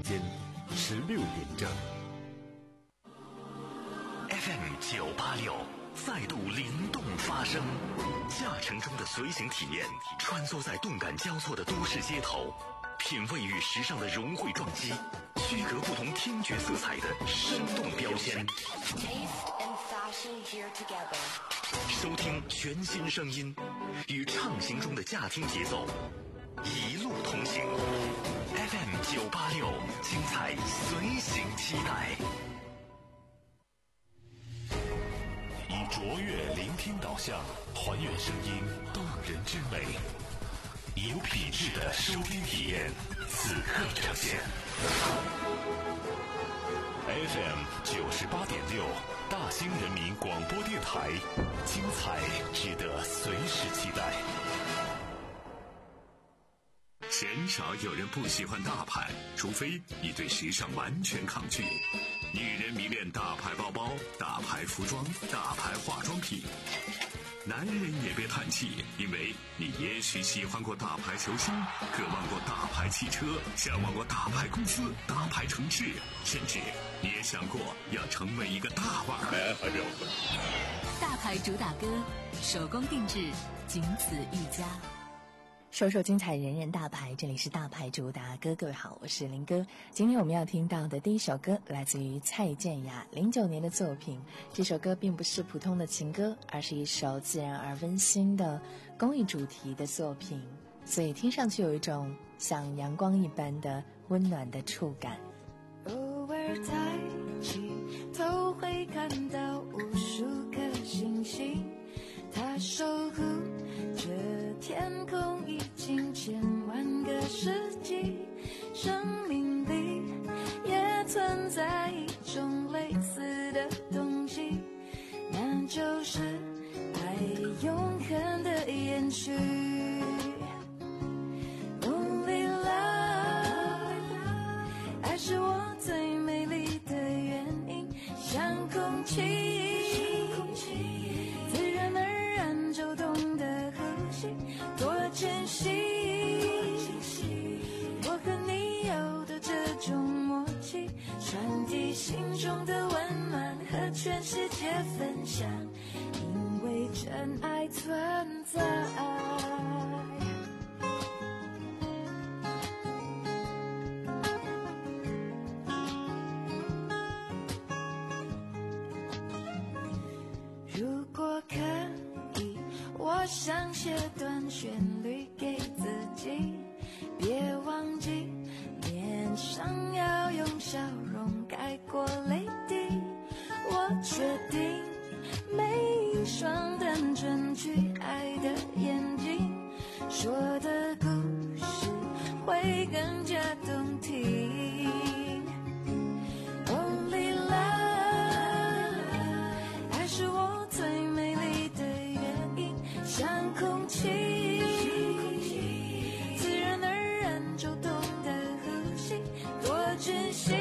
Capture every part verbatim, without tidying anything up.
间十六点整。 F M 九八六再度灵动发声，驾乘中的随行体验，穿梭在动感交错的都市街头，品味与时尚的融汇撞击，区隔不同听觉色彩的生动标签。收听全新声音，与畅行中的驾听节奏，一路同行。F M 九八六，精彩随行期待。以卓越聆听导向，还原声音动人之美，以有品质的收听体验，此刻呈现。F M 九十八点六，大兴人民广播电台，精彩值得随时期待。鲜少有人不喜欢大牌，除非你对时尚完全抗拒。女人迷恋大牌包包、大牌服装、大牌化妆品。男人也别叹气，因为你也许喜欢过大牌球星，渴望过大牌汽车，向往过大牌公司、大牌城市，甚至你也想过要成为一个大腕儿。 大牌主打歌，手工定制，仅此一家。 首首精彩，人人大牌，这里是大牌主打歌。各位好，我是林哥。今天我们要听到的第一首歌来自于蔡健雅零九年的作品。这首歌并不是普通的情歌，而是一首自然而温馨的公益主题的作品，所以听上去有一种像阳光一般的温暖的触感。 偶尔抬起头会看到无数颗星星，它守护这天空已经千万个世纪，生命里也存在一种类似的东西，那就是爱永恒的延续。 Only love， 爱是我最美丽的原因，像空气自然而然就懂得呼吸，多珍惜我和你有的这种默契，传递心中的温暖和全世界分享，因为真爱存在。如果可以，我想写段旋律给自己，别忘记脸上要用笑容盖过泪滴。我确定每一双单纯去爱的眼睛，说的故事会更加动听。Only love， 爱是我最美丽的原因，像空气自然而然就懂得呼吸，多珍惜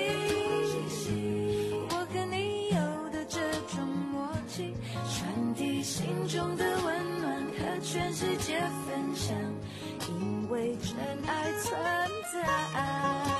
我和你有的这种默契，传递心中的温暖和全世界分享，因为真爱存在。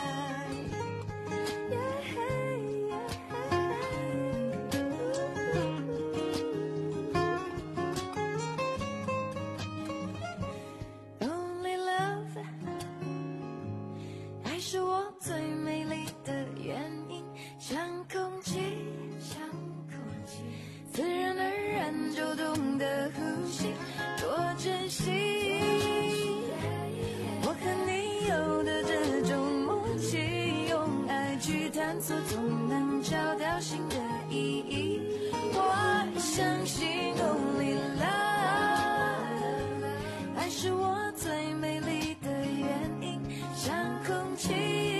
探索总能找到新的意义，我相信 Only love， 爱是我最美丽的原因，像空气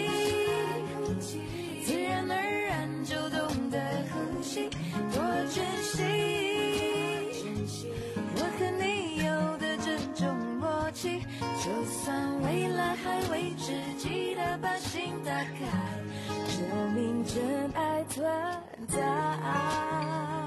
自然而然就懂得呼吸，多珍惜我和你有的这种默契，就算未来还未知，记得把心打开，证明真爱存在。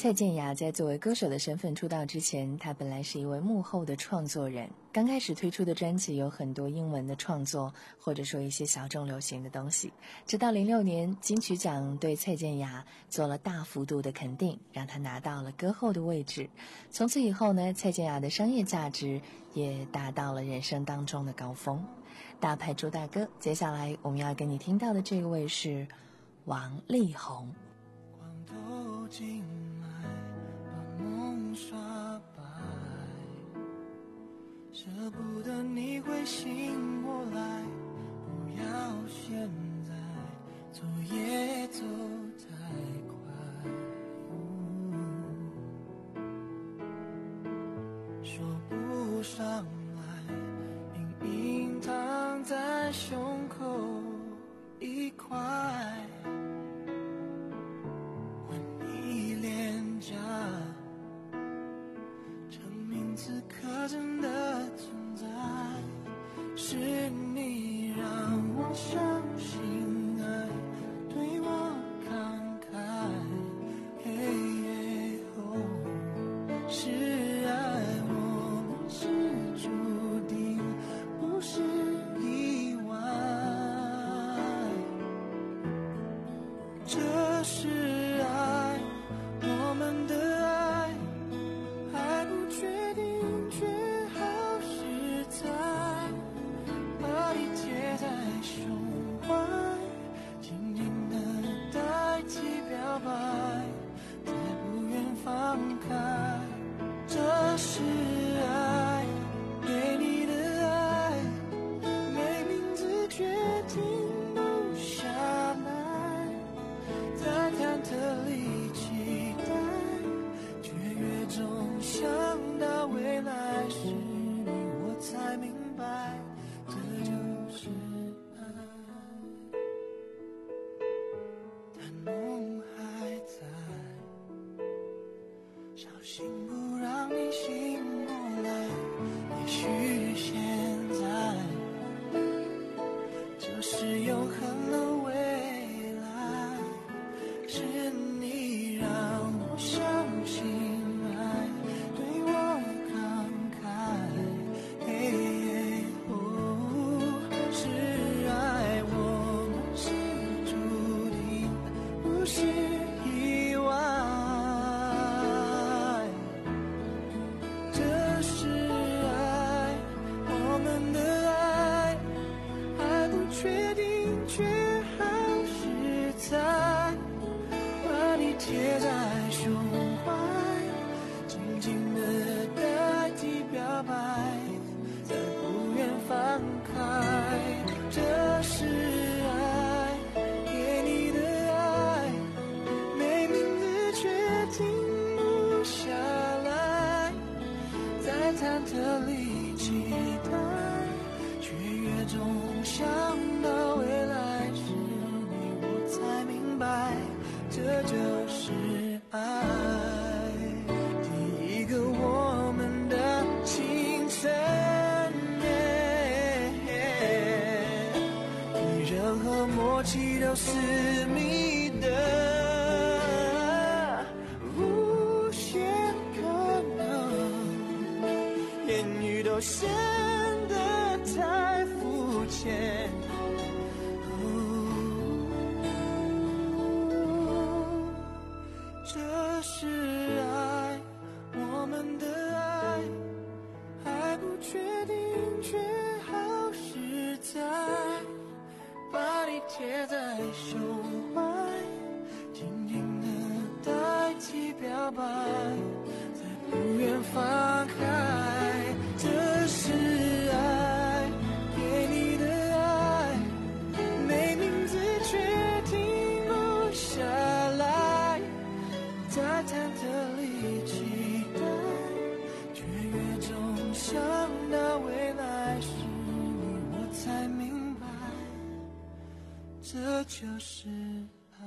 蔡健雅在作为歌手的身份出道之前，她本来是一位幕后的创作人。刚开始推出的专辑有很多英文的创作，或者说一些小众流行的东西。直到零六年，金曲奖对蔡健雅做了大幅度的肯定，让她拿到了歌后的位置。从此以后呢，蔡健雅的商业价值也达到了人生当中的高峰。大牌主打歌，接下来我们要给你听到的这位是王力宏。 光透进来，把梦刷白，舍不得你会醒过来，不要现在走也走太快，嗯、说不上来，隐隐躺在胸口一块，吻你脸颊，证明此刻真的存在，是你让我相信爱，对我慷慨，嘿嘿哦，是爱，我们是注定，不是意外，这是爱，我们的爱还不确定，却好实在，把你贴在胸怀，紧紧的代替表白，再不愿放开，这是爱，给你的爱，没名字却停不下来，在忐忑里期待，却越总想到未来是你，我才明白，这就是爱，但梦还在，小心不让你醒过来，也许现在就是永恒的未来，是你让我相信爱，对我慷慨，嘿嘿哦，是爱，我们是注定，不是意外，这是爱，我们的爱还不确定，却好实在，把你贴在胸怀，紧紧的代替表白，再不愿放开，这是爱，给你的爱，没名字却停不下来，在忐忑里期待，却越总想到未来是你，我才明白，这就是爱。第一个我们的青春，比任何默契都私密的无限可能，言语都显得太肤浅，这是爱，我们的爱还不确定，却好实在，把你贴在胸怀，紧紧的代替表白，再不愿放开，这是爱，给你的爱，没名字却停不下来，在忐忑里期待，却越总想到未来是你，我才明白，这就是爱。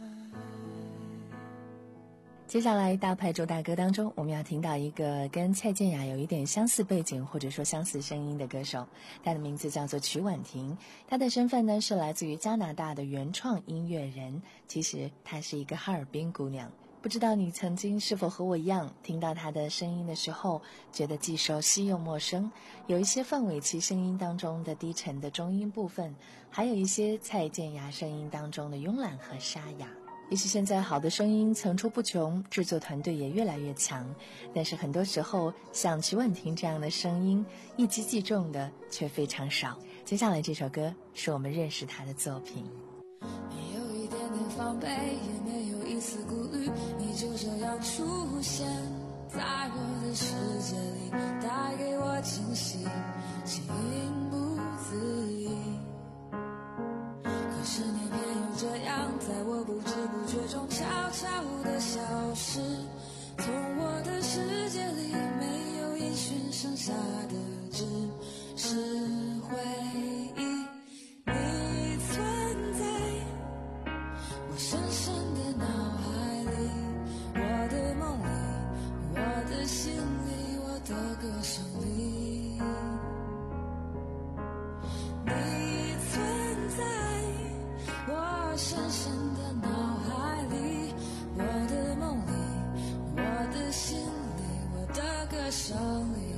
接下来大牌主打歌当中，我们要听到一个跟蔡健雅有一点相似背景或者说相似声音的歌手，她的名字叫做曲婉婷。她的身份呢是来自于加拿大的原创音乐人，其实她是一个哈尔滨姑娘。 不知道你曾经是否和我一样，听到他的声音的时候，觉得既熟悉又陌生。有一些范玮琪声音当中的低沉的中音部分，还有一些蔡健雅声音当中的慵懒和沙哑。也许现在好的声音层出不穷，制作团队也越来越强，但是很多时候像曲婉婷这样的声音，一击即中的却非常少。接下来这首歌是我们认识他的作品。 你有一点点防备，也没有一丝顾虑，你就这样出现在我的世界里，带给我惊喜，情不自已。可是你偏又这样，在我不知不觉中悄悄地消失，从我的世界里没有音讯，剩下的只是回忆。你存在我深深的脑海里，我的梦里，我的心里，我的歌声里。你存在我深深的脑海里，我的梦里，我的心里，我的歌声里。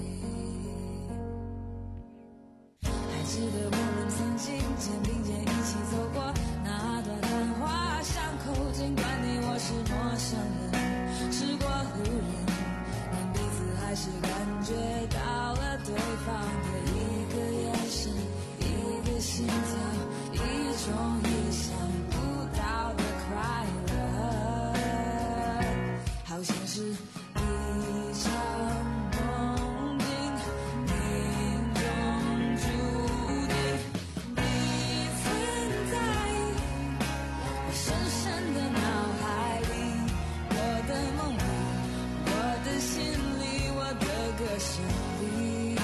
还记得我们曾经肩并肩一起走过那段繁华巷口，尽管你我是陌生人，是过路人，但彼此还是感觉到了对方的一个眼神，一个心跳，一种意想不到的快乐，好像是一场梦境，命中注定。你存在我深深的脑海里，我的梦里，我的心里，我的歌声里。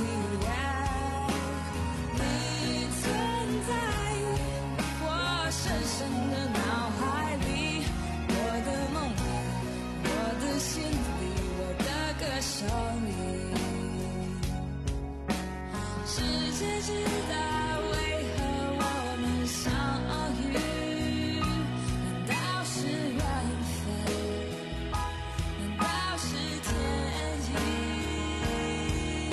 你存在我深深的脑海里，我的梦里，我的心里，我的歌声里。世界知道为何我们相遇，难道是缘分？难道是天意？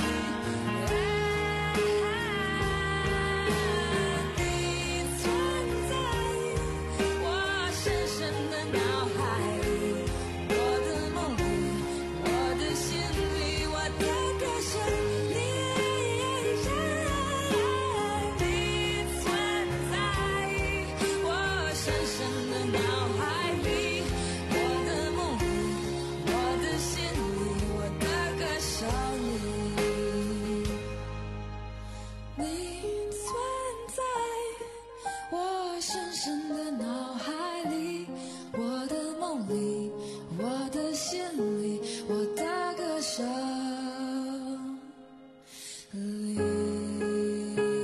你存在我深深的脑海里，我的梦里，我的心里，我的歌声里。你存在我深深的脑海里，我的梦里，我的心里，我的歌声里。你存在我深深的脑海里，我的梦里，我的心里，我的歌声里。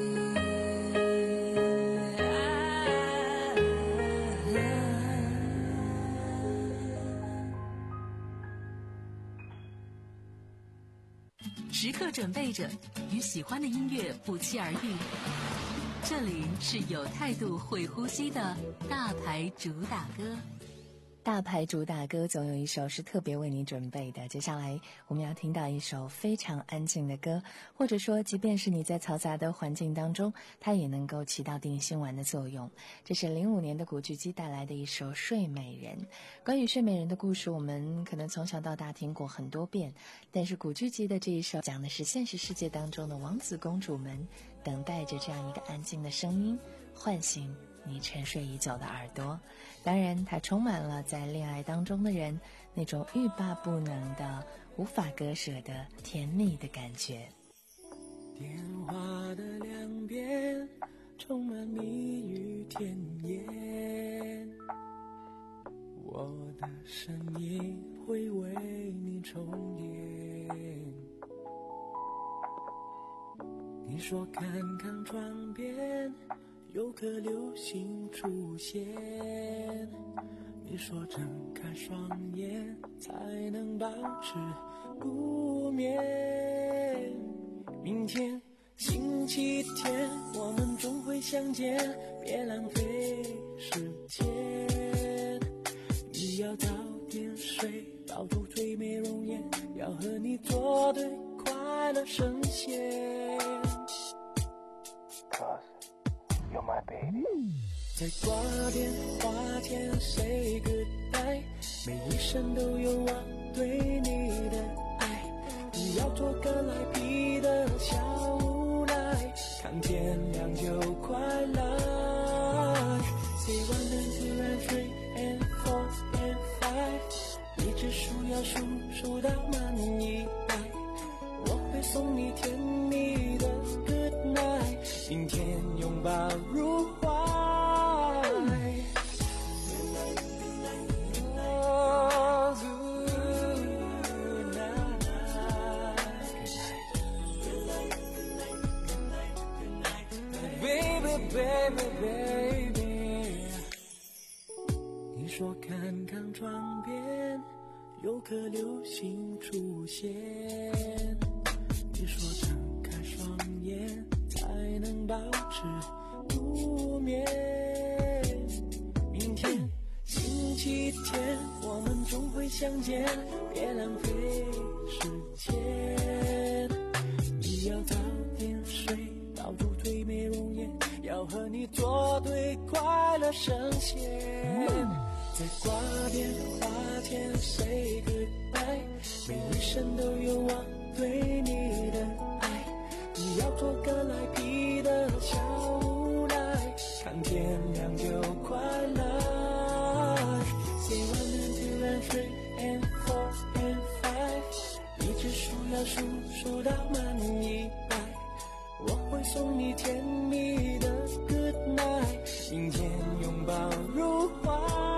时刻准备着与喜欢的音乐不期而遇。这里是有态度会呼吸的大牌主打歌。 大牌主打歌总有一首是特别为你准备的，接下来我们要听到一首非常安静的歌，或者说即便是你在嘈杂的环境当中，它也能够起到定心丸的作用。这是零五年的古巨基带来的一首《睡美人》。关于睡美人的故事，我们可能从小到大听过很多遍，但是古巨基的这一首讲的是现实世界当中的王子公主们等待着这样一个安静的声音，唤醒你沉睡已久的耳朵。当然它充满了在恋爱当中的人那种欲罢不能的无法割舍的甜蜜的感觉。 电话的两边充满蜜语甜言，我的声音会为你重演。你说看看窗边有颗流星出现，你说睁开双眼才能保持不眠。明天星期天我们终会相见，别浪费时间。你要早点要和你作对，快乐神仙。 Cause you're my baby。 在挂电话前 say goodbye， 每一声都有我对你的爱，不要做个赖皮的小无赖，看天亮就快来。Say one and two and three and four and five， 一直数要数数到满一百，我会送你甜蜜的 good night， 明天拥抱入怀。Oh, good night. Baby, baby, baby， 你说看看窗边有颗流星出现，你说睁开双眼才能保持不眠。明天星期天我们终会相见，别浪费时间。你要早点睡，保住最美容颜，要和你作对，快乐神仙。在挂电话前 say goodbye， 每一声都有我对你的爱，不要做个赖皮的小无赖，看天亮就快来。Say one and two and three and four and five， 一直数要数数到满一百，我会送你甜蜜的 good night， 明天拥抱入怀。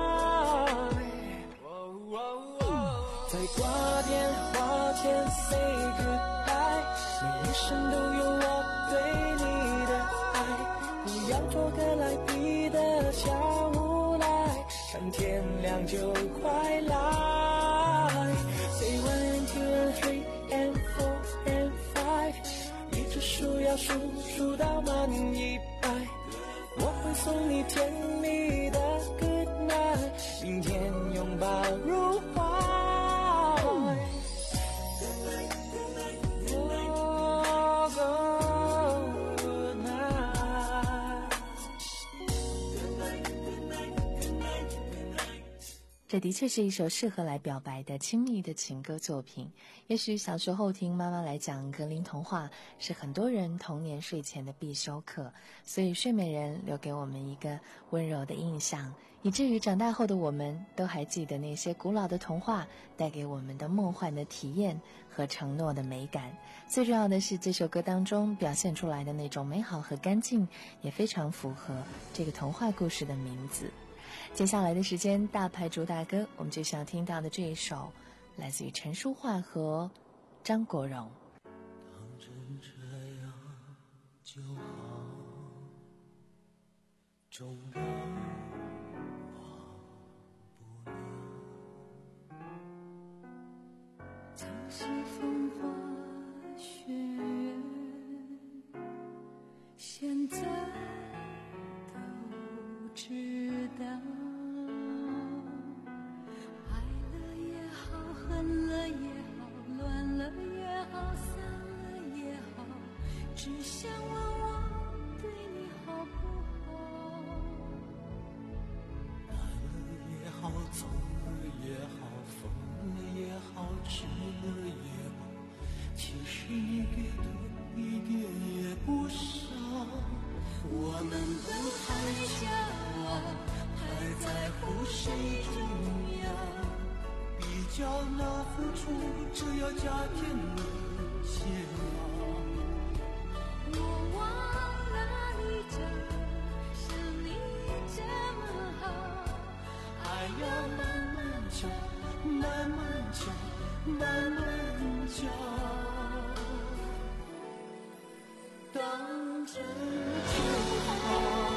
在挂电话前 say goodbye， 每一声都有我对你的爱，不要做个赖皮的小无赖，看天亮就快来。 Say one and two and three and four and five， 一直数要数数到满一百，我会送你甜蜜的 good night， 明天拥抱入怀。 这的确是一首适合来表白的亲密的情歌作品。也许小时候听妈妈来讲格林童话是很多人童年睡前的必修课，所以睡美人留给我们一个温柔的印象，以至于长大后的我们都还记得那些古老的童话带给我们的梦幻的体验和承诺的美感。最重要的是，这首歌当中表现出来的那种美好和干净也非常符合这个童话故事的名字。接下来的时间，大牌主打歌，我们就想听到的这一首来自于陈淑桦和张国荣。 当真这样就好，纵然忘不了曾是风花雪月，现在都知道，爱了也好，恨了也好，乱了也好，散了也好，只想问我对你好不好。 爱了也好，走了也好，疯了也好，吃了也好，其实你给的一点也不少。我们都太骄傲，太在乎谁重要，比较那付出，只要加添了煎熬。 我忘了你这是你这么好， 爱要慢慢教，慢慢教，慢慢教，当真就好。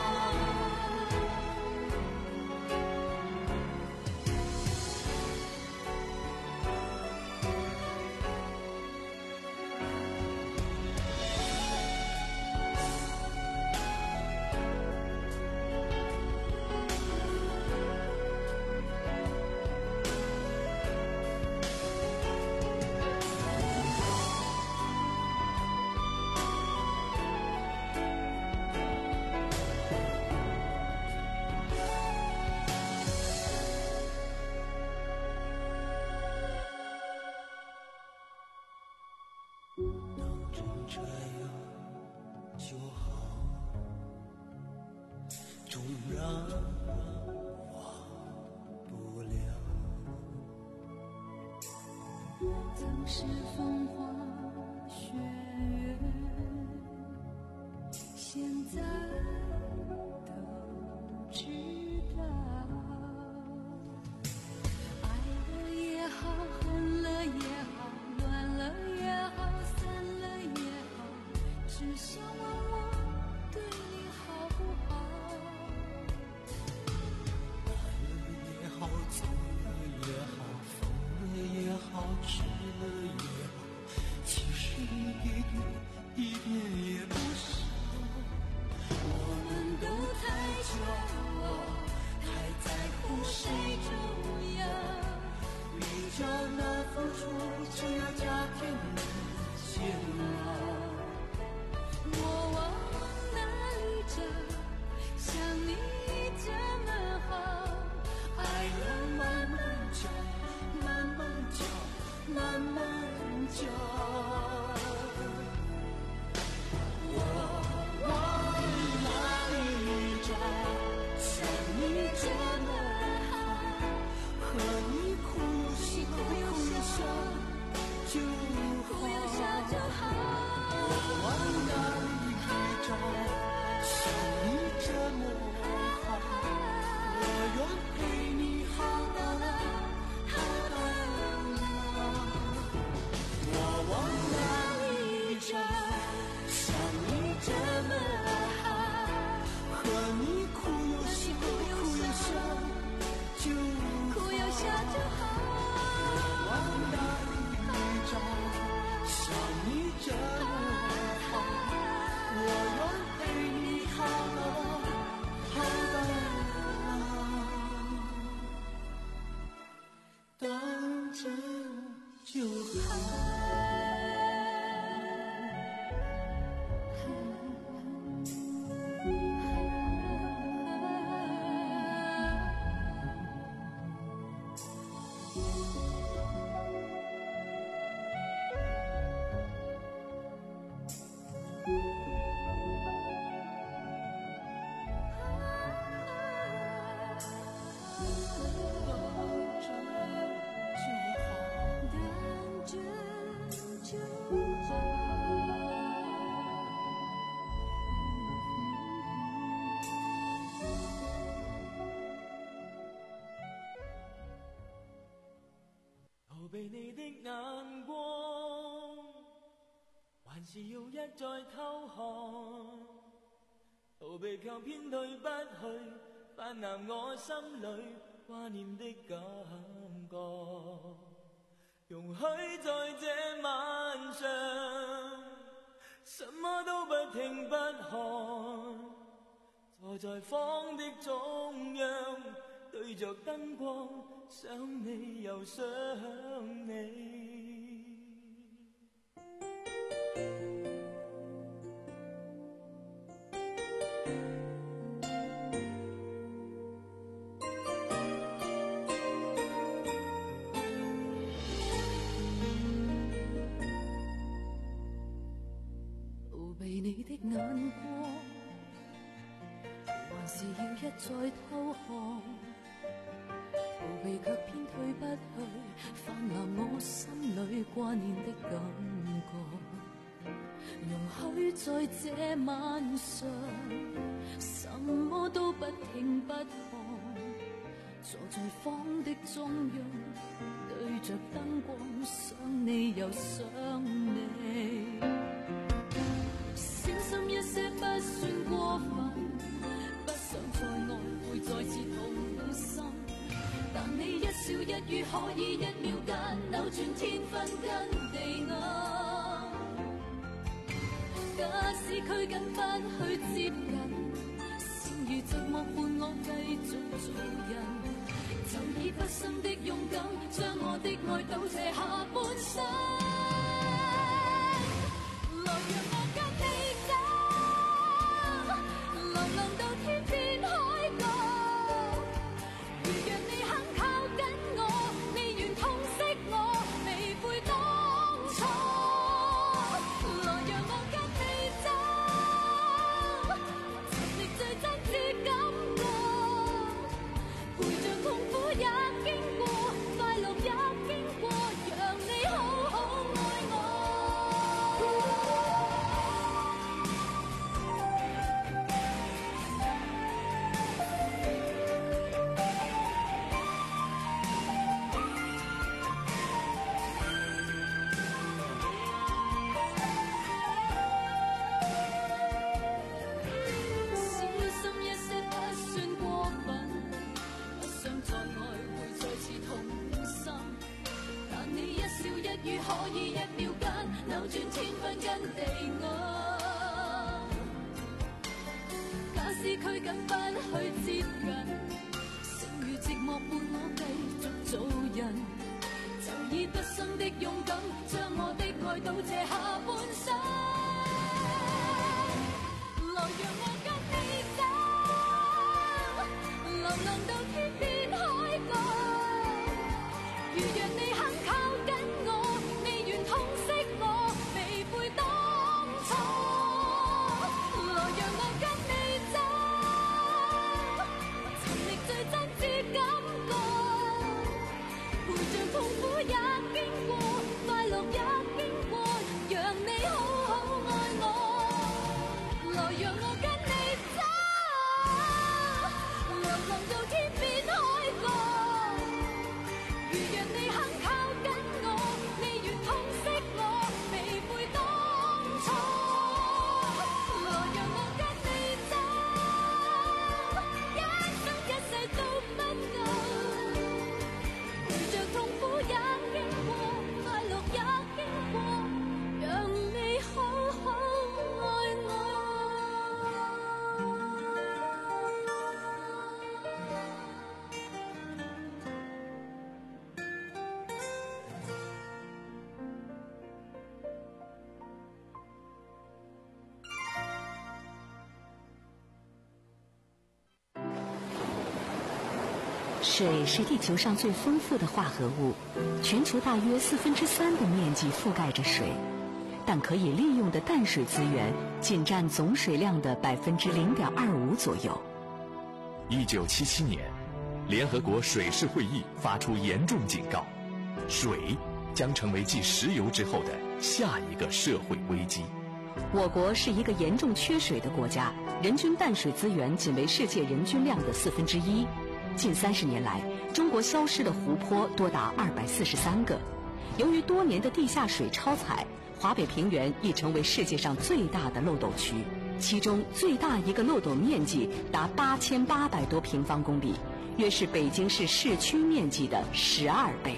这样就好，纵然忘不了。 当时风花雪月，现在都知道，爱了也好，恨了也好，乱了也好，散了也好，只想问我对你好不好。 爱了也好，走了也好，疯了也好，痴了也好，其实一点一点也不少。我们都太骄傲，太在乎谁重要，比较那付出就要加添的煎熬。 我往哪里找，像你这么好， 爱了慢慢教，慢慢教，慢慢教。我往哪里找，像你这么好，和你哭又笑，哭又笑就好。 哭又笑就好。 我往哪里找，像你这么好，我愿陪你好到老，好到老。我往哪里找，像你这么好，和你哭又笑，哭又笑就好。 哭又笑就好。 我往哪里找，像你这么好，我愿陪你好到老，好到老，当真就好。 逃避你的眼光，還是要一再偷看，逃避卻偏退不去，泛濫我心裏掛念的感覺。容許在這晚上，什麼都不聽不看，坐在房的中央，對着燈光，想你又想你。 逃避你的眼光，還是要一再偷看，逃避卻偏退不去，泛濫我心裏掛念的感覺。容許在這晚上，什麼都不聽不看，坐在房的中央，對着燈光，想你又想你。小心一些不算過分，不想再愛會再次痛心，但你一笑一語可以一秒間扭轉天分跟地暗。假使拘謹不去接近，善如寂寞伴我繼續做人，就以不深的勇敢，將我的愛倒瀉下半生。來讓我跟你走，流浪到天邊海角，如若你肯靠緊我，你願痛惜我，未悔當初。來讓我以一秒間扭轉天昏跟地暗。假使拘謹不去接近，剩餘寂寞伴我繼續做人，就以不生的勇敢，將我的愛倒瀉下半生。來讓我跟你走，流浪到天邊海角，如若你肯靠緊我，你願痛惜我，未悔當初。來讓我跟你走，尋覓最真摯感覺，陪着痛苦也經過，快樂也經過，讓你好好愛我。來讓我跟你走，流浪到天邊海角，如若你肯靠緊我，你願痛惜我，未悔當初。來讓我跟你走，一生一世都不夠，陪着痛苦也經過，快樂也經過，讓你好好愛我。 水是地球上最丰富的化合物，全球大约四分之三的面积覆盖着水，但可以利用的淡水资源仅占总水量的百分之零点二五左右。 一九七七年，联合国水事会议发出严重警告，水将成为继石油之后的下一个社会危机。 我国是一个严重缺水的国家，人均淡水资源仅为世界人均量的四分之一。近三十年来，中国消失的湖泊多达二百四十三个。由于多年的地下水超采，华北平原已成为世界上最大的漏斗区，其中最大一个漏斗面积达八千八百多平方公里，约是北京市市区面积的十二倍。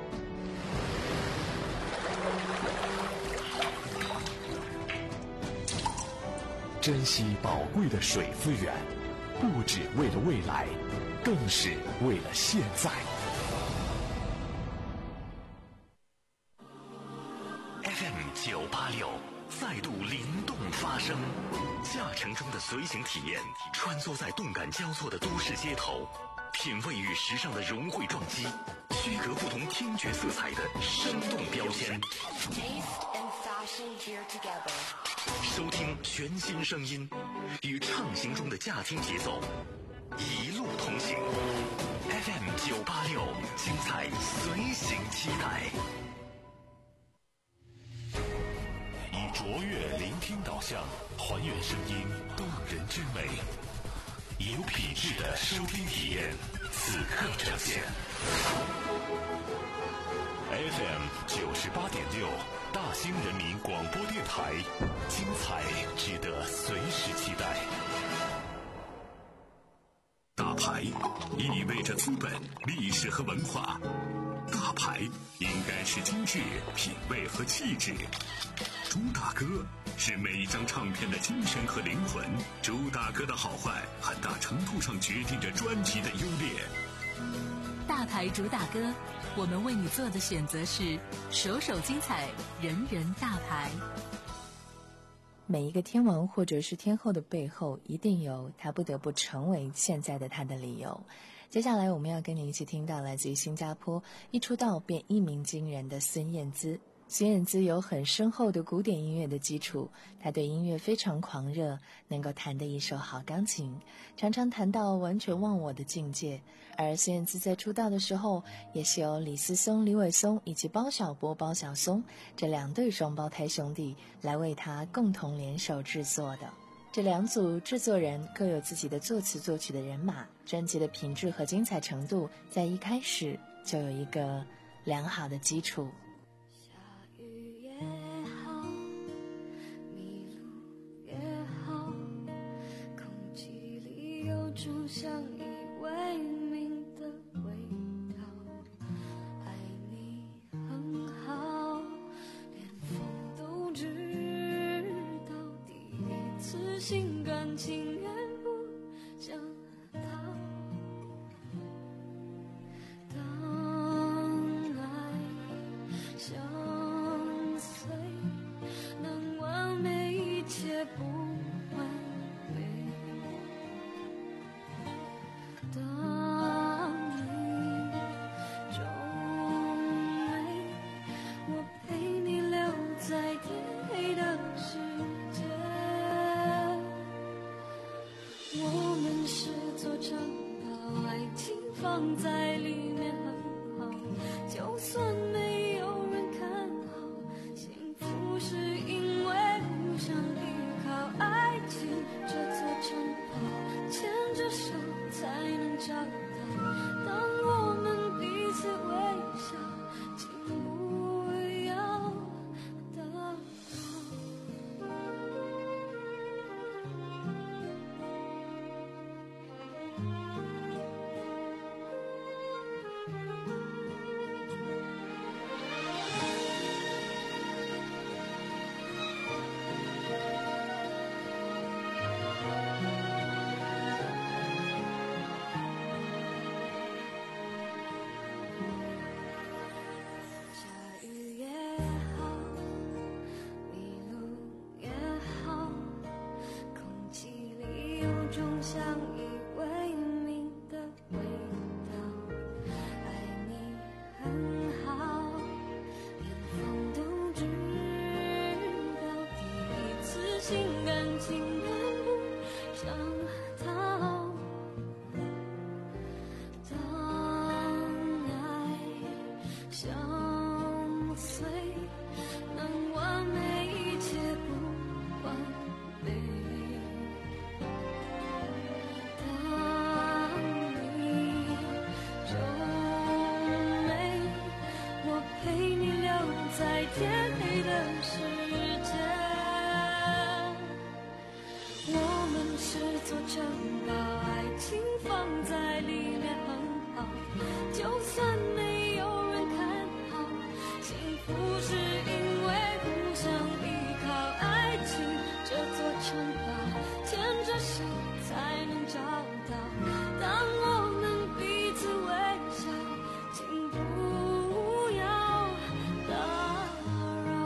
珍惜宝贵的水资源，不只为了未来，更是为了现在。 F M 九八六再度灵动发声，驾乘中的随行体验，穿梭在动感交错的都市街头，品味与时尚的融汇撞击，区隔不同听觉色彩的生动标签。收听全新声音，与畅行中的驾听节奏，一路同行。F M 九八六，精彩随行期待。以卓越聆听导向，还原声音动人之美，有品质的收听体验，此刻呈现。F M 九十八点六，大兴人民广播电台，精彩值得随时期待。大牌意味着资本、历史和文化，大牌应该是精致、品味和气质。朱大哥是每一张唱片的精神和灵魂，朱大哥的好坏很大程度上决定着专辑的优劣。 大牌主打歌，我们为你做的选择是首首精彩，人人大牌。 每一个天王或者是天后的背后，一定有他不得不成为现在的他的理由。接下来我们要跟你一起听到来自于新加坡一出道便一鸣惊人的孙燕姿。孙燕姿有很深厚的古典音乐的基础，她对音乐非常狂热，能够弹得一手好钢琴，常常弹到完全忘我的境界。而孙燕姿在出道的时候，也是由李思松、李伟松以及包小柏、包小松这两对双胞胎兄弟来为她共同联手制作的。这两组制作人各有自己的作词作曲的人马，专辑的品质和精彩程度在一开始就有一个良好的基础。 出像已为名的味道，爱你很好， 心甘情愿不想逃。当爱相随，能完美一切不完美。当你皱眉，我陪你留在天黑的世界。我们是座城堡，爱情放在里面很好，就算没有人看好，幸福是因为互相依靠。爱情这座城堡，牵着手才能找到。当我们彼此微笑，请不要打扰。下雨也好，迷路也好，空气里有种相依为命的味道。爱你很好，连风都知道，第一次心甘情愿不想逃。当爱相随，能完美一切不完美。当你皱眉，我陪你留在天黑的世界。我们是座城堡，爱情放在里面很好，就算没有人看好，幸福是因为互相依靠。爱情这座城堡，牵着手才能找到。当我们彼此微笑，请不要打扰。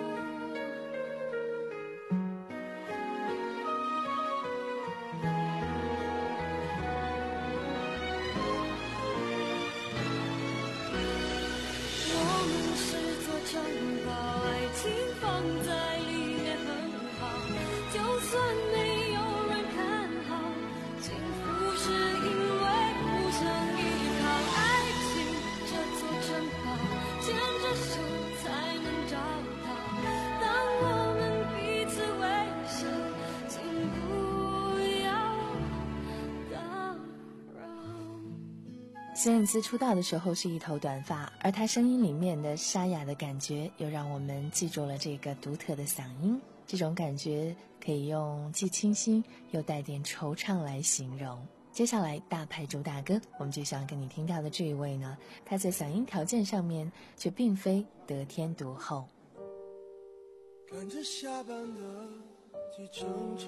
我们是座城堡，爱情放在里面很好，就算没有人看好，幸福是因为互相依靠。爱情这座城堡，牵着手才能找到。当我们彼此微笑，请不要打扰。 孙燕姿出道的时候是一头短发，而她声音里面的沙哑的感觉，又让我们记住了这个独特的嗓音。这种感觉可以用既清新又带点惆怅来形容。接下来大牌主打歌，我们就想跟你听到的这一位呢，他在嗓音条件上面却并非得天独厚。 赶着下班的计程车，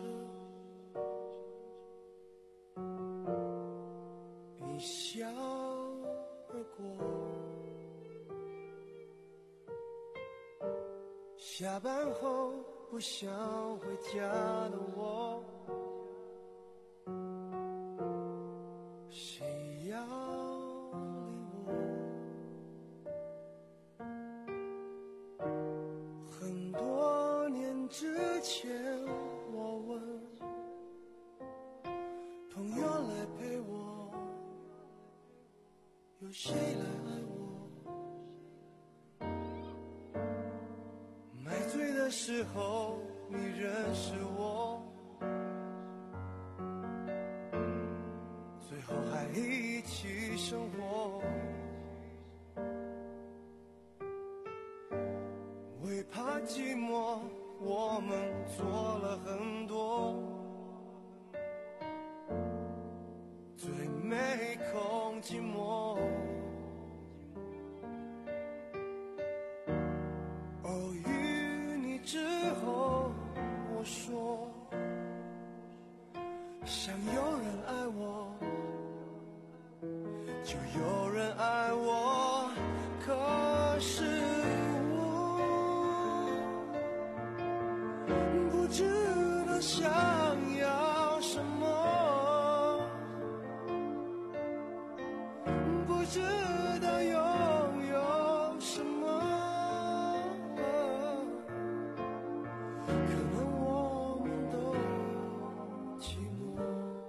一笑而过。下班后不想回家的我，谁要理我？很多年之前，我问朋友来陪我，有谁来爱我？买醉的时候，你认识我，最后还一起生活。为怕寂寞，我们做了很多，最没空寂寞。哦，与你之后，我说想有人爱我，就有人爱我，可是我不知道想要什么，不知道拥有什么，可能我们都寂寞。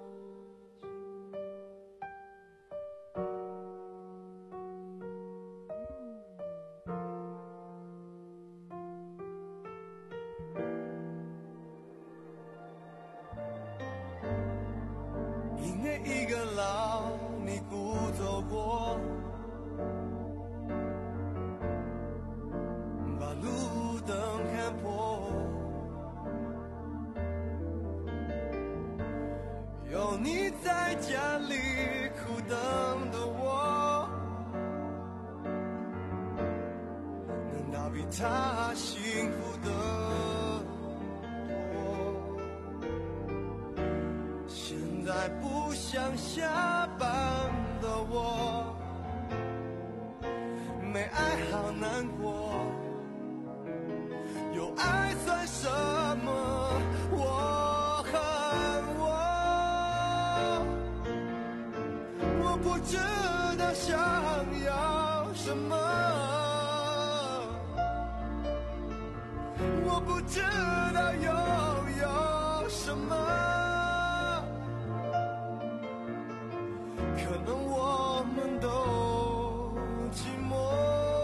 一年一个老你孤走过，把路灯看破，有你在家里苦等的我，能到比他幸福的现在不想下班的我，没爱好难过，有爱算什么？我恨我，我不知道想要什么，我不知道拥有什么。可能我们都寂寞。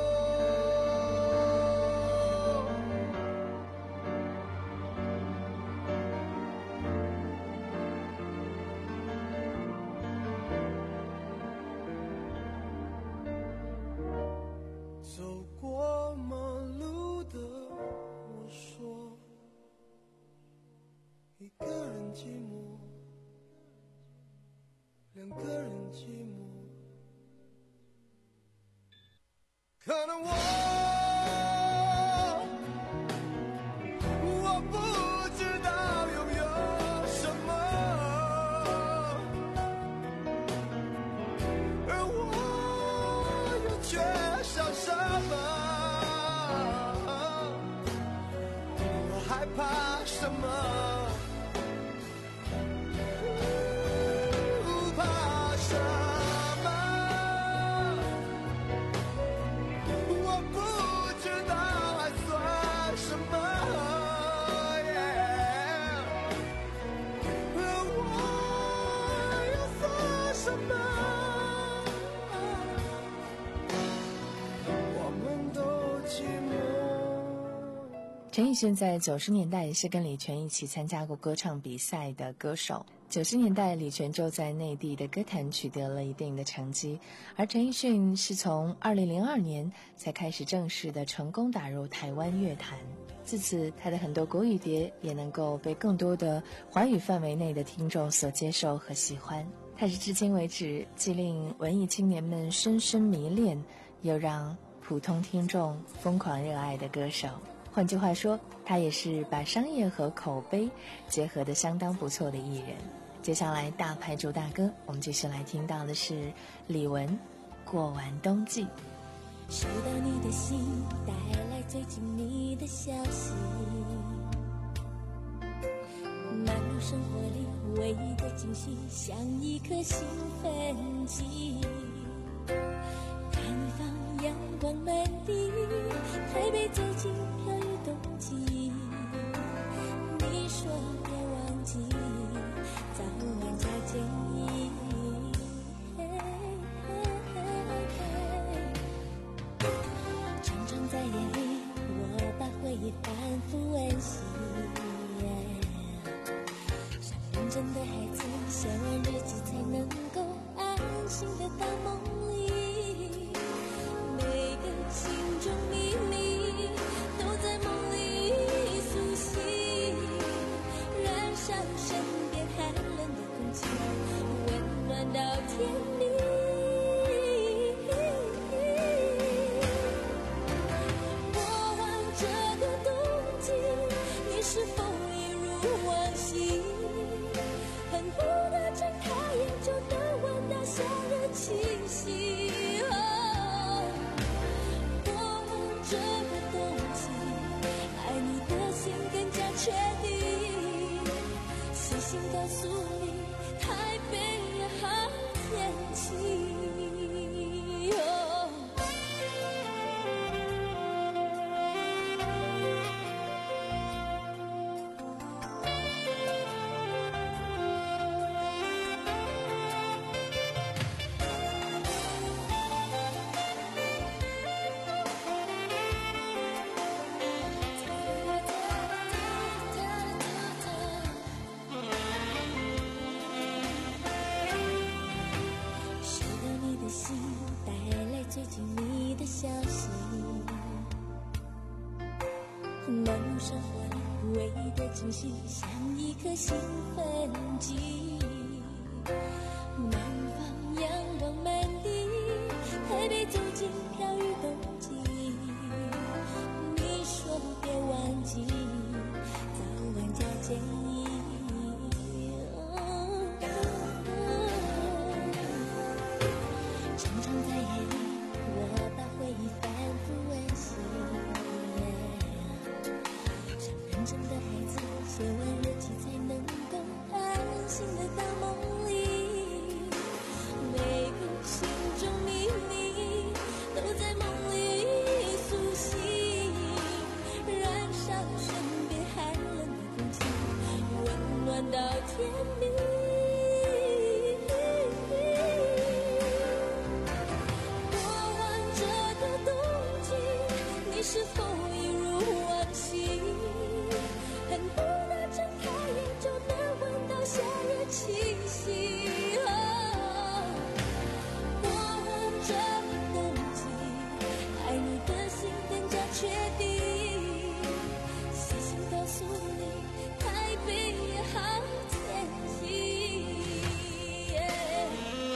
走过马路的我说，一个人寂寞，两个人寂寞，可能我我不知道拥有什么，而我又缺少什么，我害怕什么？ 陈奕迅在九十年代是跟李泉一起参加过歌唱比赛的歌手。九十年代，李泉就在内地的歌坛取得了一定的成绩，而陈奕迅是从二零零二年才开始正式的成功打入台湾乐坛。自此，他的很多国语碟也能够被更多的华语范围内的听众所接受和喜欢。他是至今为止既令文艺青年们深深迷恋，又让普通听众疯狂热爱的歌手。换句话说，他也是把商业和口碑结合得相当不错的艺人。接下来大牌主打歌，我们继续来听到的是李玟《过完冬季》。 收到你的信，带来最近你的消息，漫入生活里唯一的惊喜，像一颗兴奋剂，看放阳光满地，台北最近飘雨冬季，你说别忘记早晚加建议，常常在夜里我把回忆反复温习，像认真的孩子写完日记才能够安心的到梦里，每个心中秘密都在梦里苏醒，燃烧身边寒冷的空气，温暖到天明。过完这个冬季，你是否一如往昔，很不漫路上华丽枯萎的惊喜，像一颗兴奋剂。南方阳光满地，台北走进飘雨冬季。你说别忘记，早晚交接。常常在夜里，我把回忆反复温习。像认真的孩子，写完日记才能够安心的到梦里。每个心中秘密都在梦里苏醒，燃烧身边寒冷的空气，温暖到天明。你是否一如往昔，恨不得睁开眼就能闻到夏日气息、哦、过完这个冬季，爱你的心更加确定，细心告诉你，台北也好天气、yeah。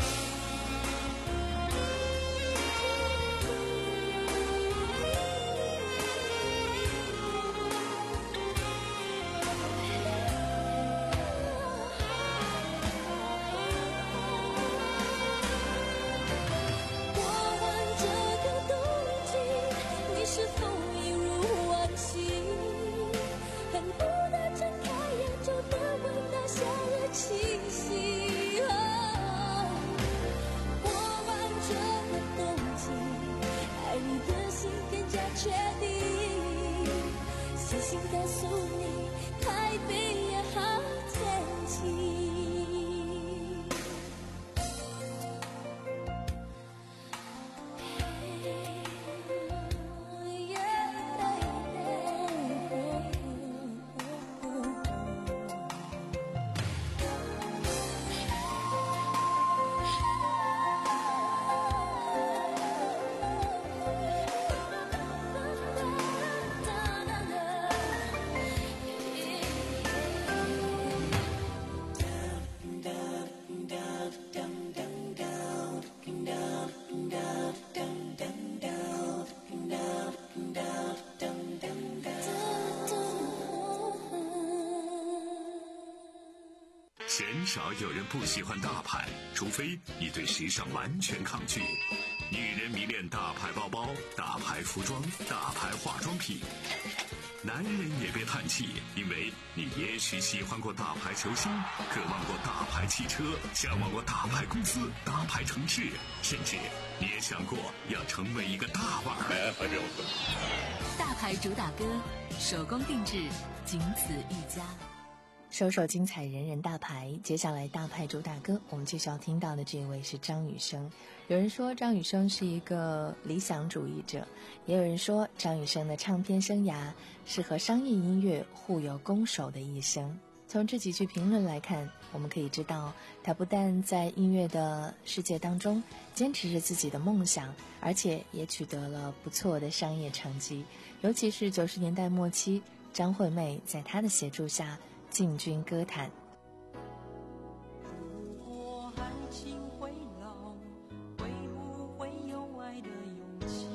是否一如往昔，恨不得睁开眼就能闻到夏日气息、哦、过完这个冬季，爱你的心更加确定，细心告诉你，台北也好天气。 鲜少有人不喜欢大牌，除非你对时尚完全抗拒。女人迷恋大牌包包、大牌服装、大牌化妆品。男人也别叹气，因为你也许喜欢过大牌球星，渴望过大牌汽车，向往过大牌公司、大牌城市，甚至你也想过要成为一个大腕儿。 大牌主打歌，手工定制，仅此一家。 首首精彩，人人大牌。接下来大牌主打歌，我们继续要听到的这一位是张雨生。有人说张雨生是一个理想主义者，也有人说张雨生的唱片生涯是和商业音乐互有攻守的一生。从这几句评论来看，我们可以知道他不但在音乐的世界当中坚持着自己的梦想，而且也取得了不错的商业成绩。尤其是九十年代末期，张惠妹在他的协助下进军歌坛。 如果爱情会老，会不会有爱的勇气？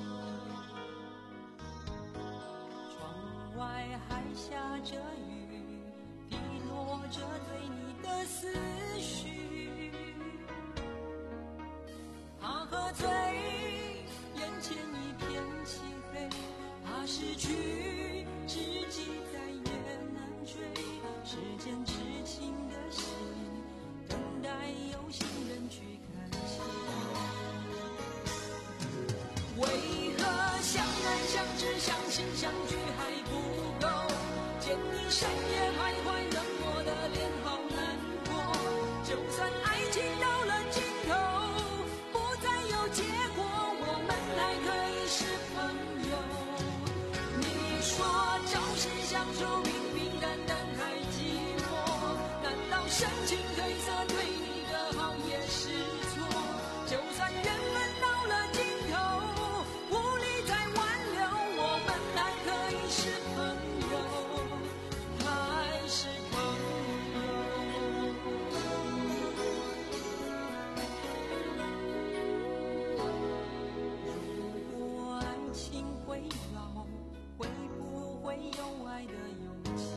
窗外还下着雨，滴落着对你的思绪。怕喝醉，眼前一片漆黑，怕失去，知己在越难追。时间痴情的心，等待有心人去看清。为何相爱相知相信相聚还不够？见你深夜徘徊，冷漠的脸好难过。就算爱情到了尽头，不再有结果，我们还可以是朋友。你说朝夕相处，平平淡淡还寂寞，难道深情褪色对你的好也是错？就算缘分到了尽头，无力再挽留，我们还可以是朋友。 爱的勇气。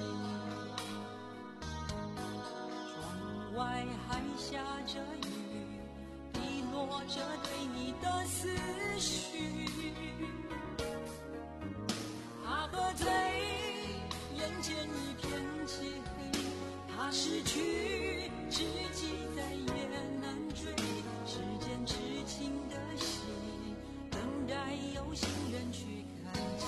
窗外还下着雨，滴落着对你的思绪。他喝醉，眼前一片漆黑，他失去，知己再也难追。时间痴情的戏，等待有心人去看清。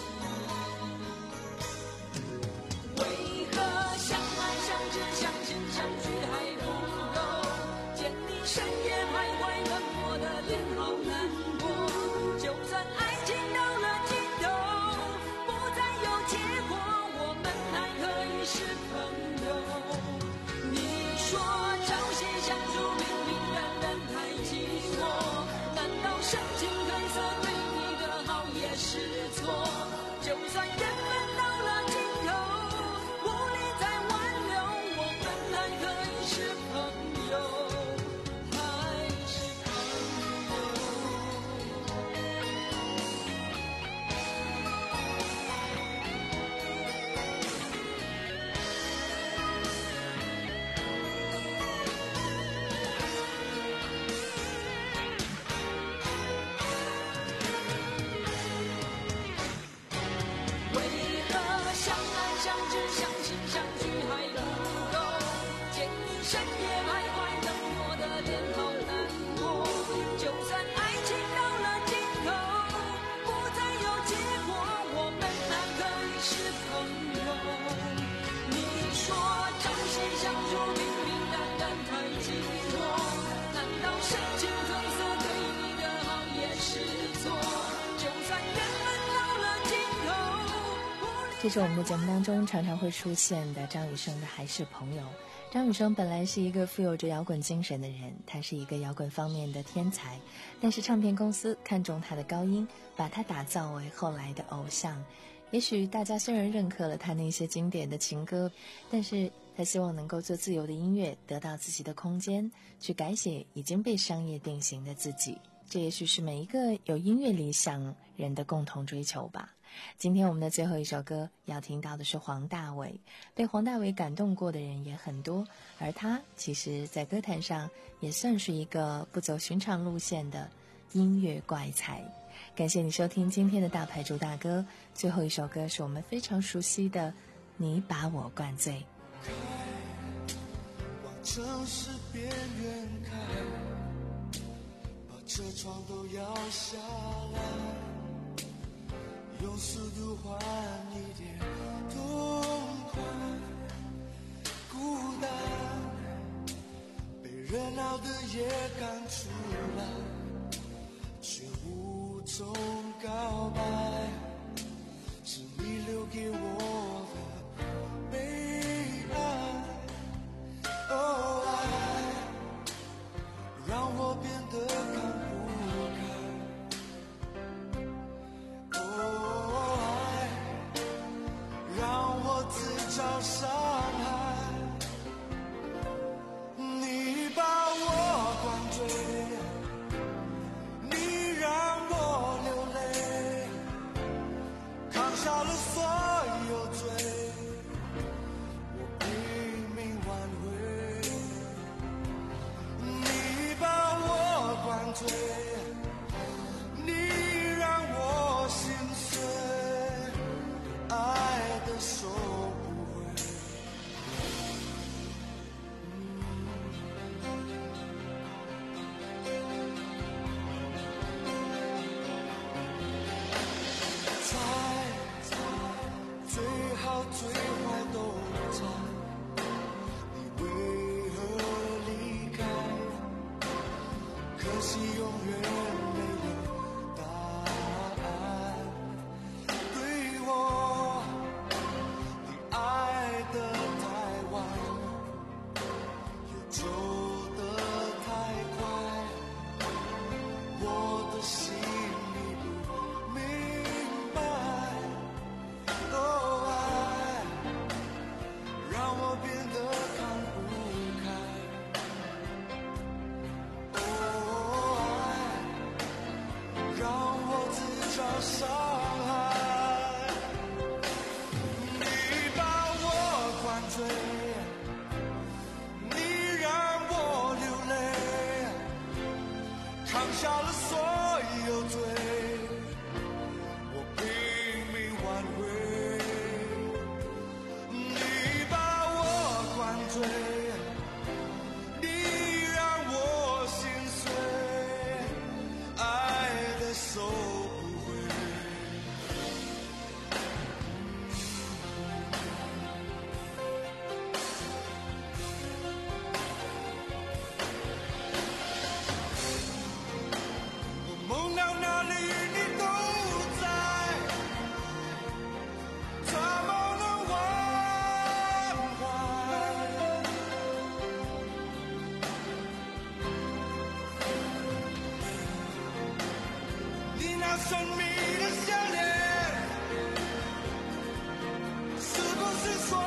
为何相爱相知相亲相许还不够？见你深夜徘徊冷漠的脸好难过。就算爱情到了尽头，不再有结果，我们还可以是朋友。你说朝夕相处平平淡淡太寂寞，难道深情褪色对你的好也是错？就算缘分到了尽头，无力再挽留，我们还可以是朋友，还是朋为何相爱相知相亲相许还不够？见你深夜徘徊冷漠的脸好难过。就算爱情到了尽头，不再有结果，我们还可以是朋友。你说朝夕相处平平淡淡太寂寞，难道深情褪色对你的好也是错？就算缘分到了尽头， 这是我们的节目当中常常会出现的张雨生的《还是朋友》。张雨生本来是一个富有着摇滚精神的人，他是一个摇滚方面的天才，但是唱片公司看中他的高音，把他打造为后来的偶像。也许大家虽然认可了他那些经典的情歌，但是他希望能够做自由的音乐，得到自己的空间，去改写已经被商业定型的自己。这也许是每一个有音乐理想人的共同追求吧。今天我们的最后一首歌要听到的是黄大炜，被黄大炜感动过的人也很多，而他其实在歌坛上也算是一个不走寻常路线的音乐怪才。感谢你收听今天的大牌主打歌，最后一首歌是我们非常熟悉的《你把我灌醉》。 往城市边缘开，把车窗都摇下来，用速度换一点痛快。孤单被热闹的夜赶出来，却无从告白，是你留给我的悲哀。哦，爱让我变得看不开。哦，爱让我自找伤害。你把我灌醉，你让我流泪，扛下了所有罪，我拼命挽回。你把我灌醉，你让我心碎，爱的收不回。猜最好最坏都猜，你为何离开？可惜永远没有答案。对我，你爱得太晚，又走得太快，我的心里不明白。哦，爱让我变得看不开。哦，爱神秘的项链，是不是说，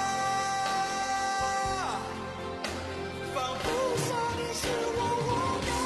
仿佛说你是我活该？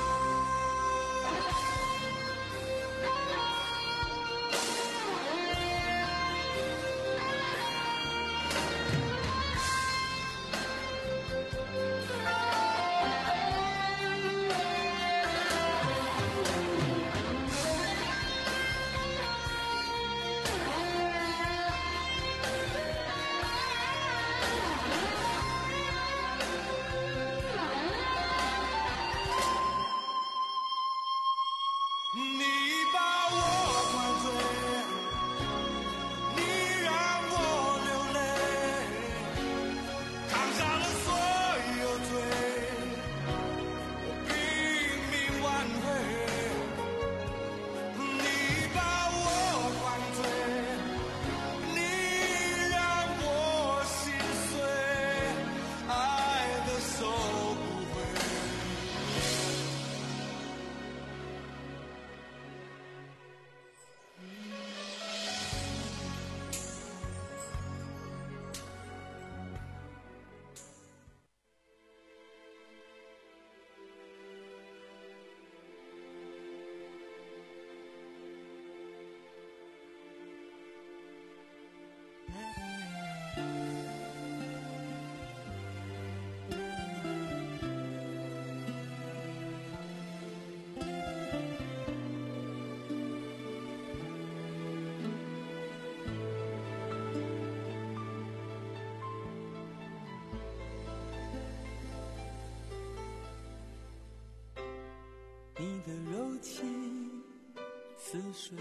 你的柔情似水，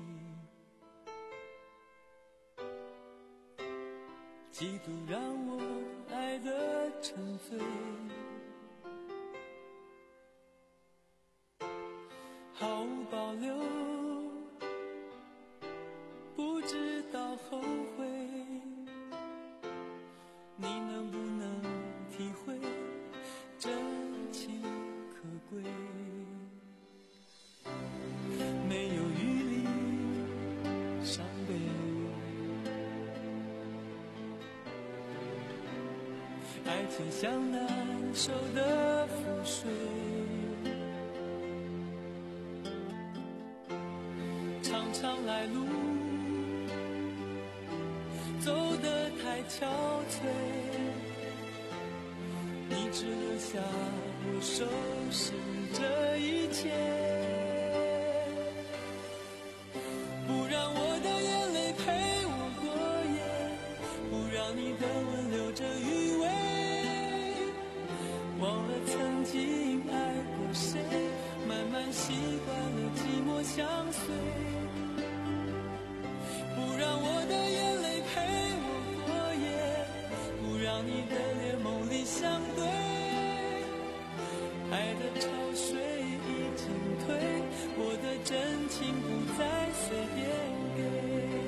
几度让我爱得沉醉，毫无保留，不知道后悔。你能不能体会真情可贵？没有余力伤悲，爱情像难收的覆水，长长来路走得太憔悴，你只留下我收拾这一切，不让我的眼泪陪我过夜，不让你的吻留着余味，忘了曾经爱过谁，慢慢习惯了寂寞相随，不让我的眼泪陪我过夜，不让你的脸眸里相对，爱的潮水已经退，我的真情不再随便给。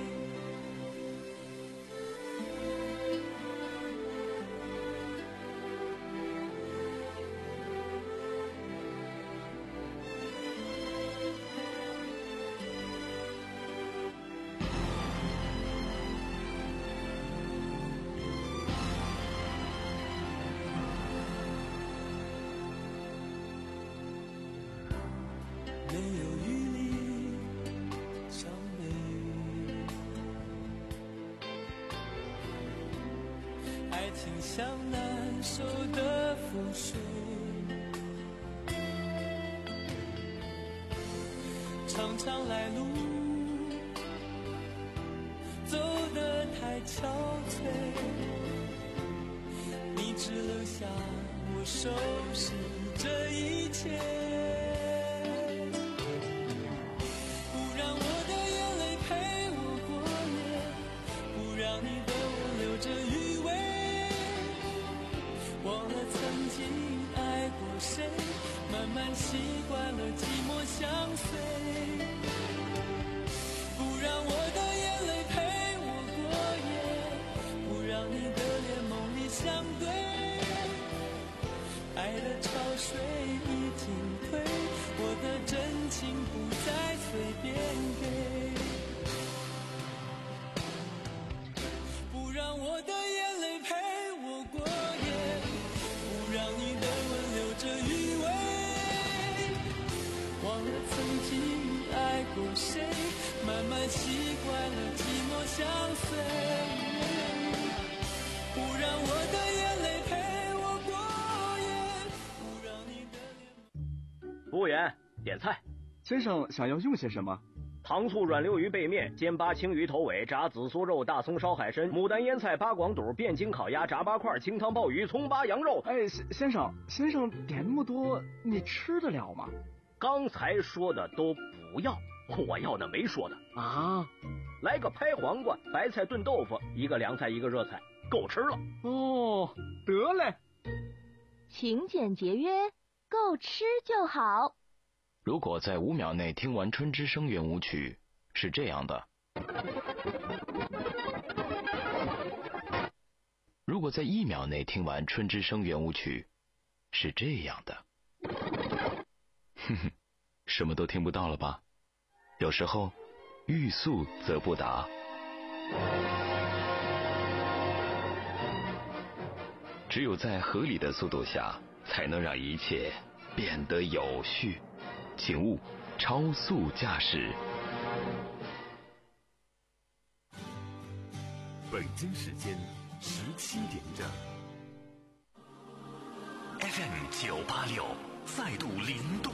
没有余力伤悲，爱情像难收的覆水，长长来路走得太憔悴，你只留下我收拾这一切，慢慢习惯了寂寞相随，不让我的眼泪陪我过夜，不让你的脸眸里相对，爱的潮水已经退，我的真情不再过谁，慢慢习惯了寂寞相随。不让我的眼泪陪我过夜，不让你的脸。 服务员，点菜。 先生想要用些什么？ 糖醋软溜鱼背面、煎八青鱼头尾、炸紫苏肉、大葱烧海参、牡丹腌菜、八广肚、汴京烤鸭、炸八块、清汤鲍鱼、葱八羊肉。 哎，先生，先生点那么多，你吃得了吗？ 刚才说的都不要，我要的没说的啊。 来个拍黄瓜、白菜炖豆腐，一个凉菜，一个热菜，够吃了。 哦，得嘞。 勤俭节约，够吃就好。 如果在五秒内听完《春之声》圆舞曲，是这样的；如果在一秒内听完《春之声》圆舞曲，是这样的。哼哼，什么都听不到了吧？有时候，欲速则不达。只有在合理的速度下，才能让一切变得有序。请勿超速驾驶。 北京时间十七点整。F M 九八六再度灵动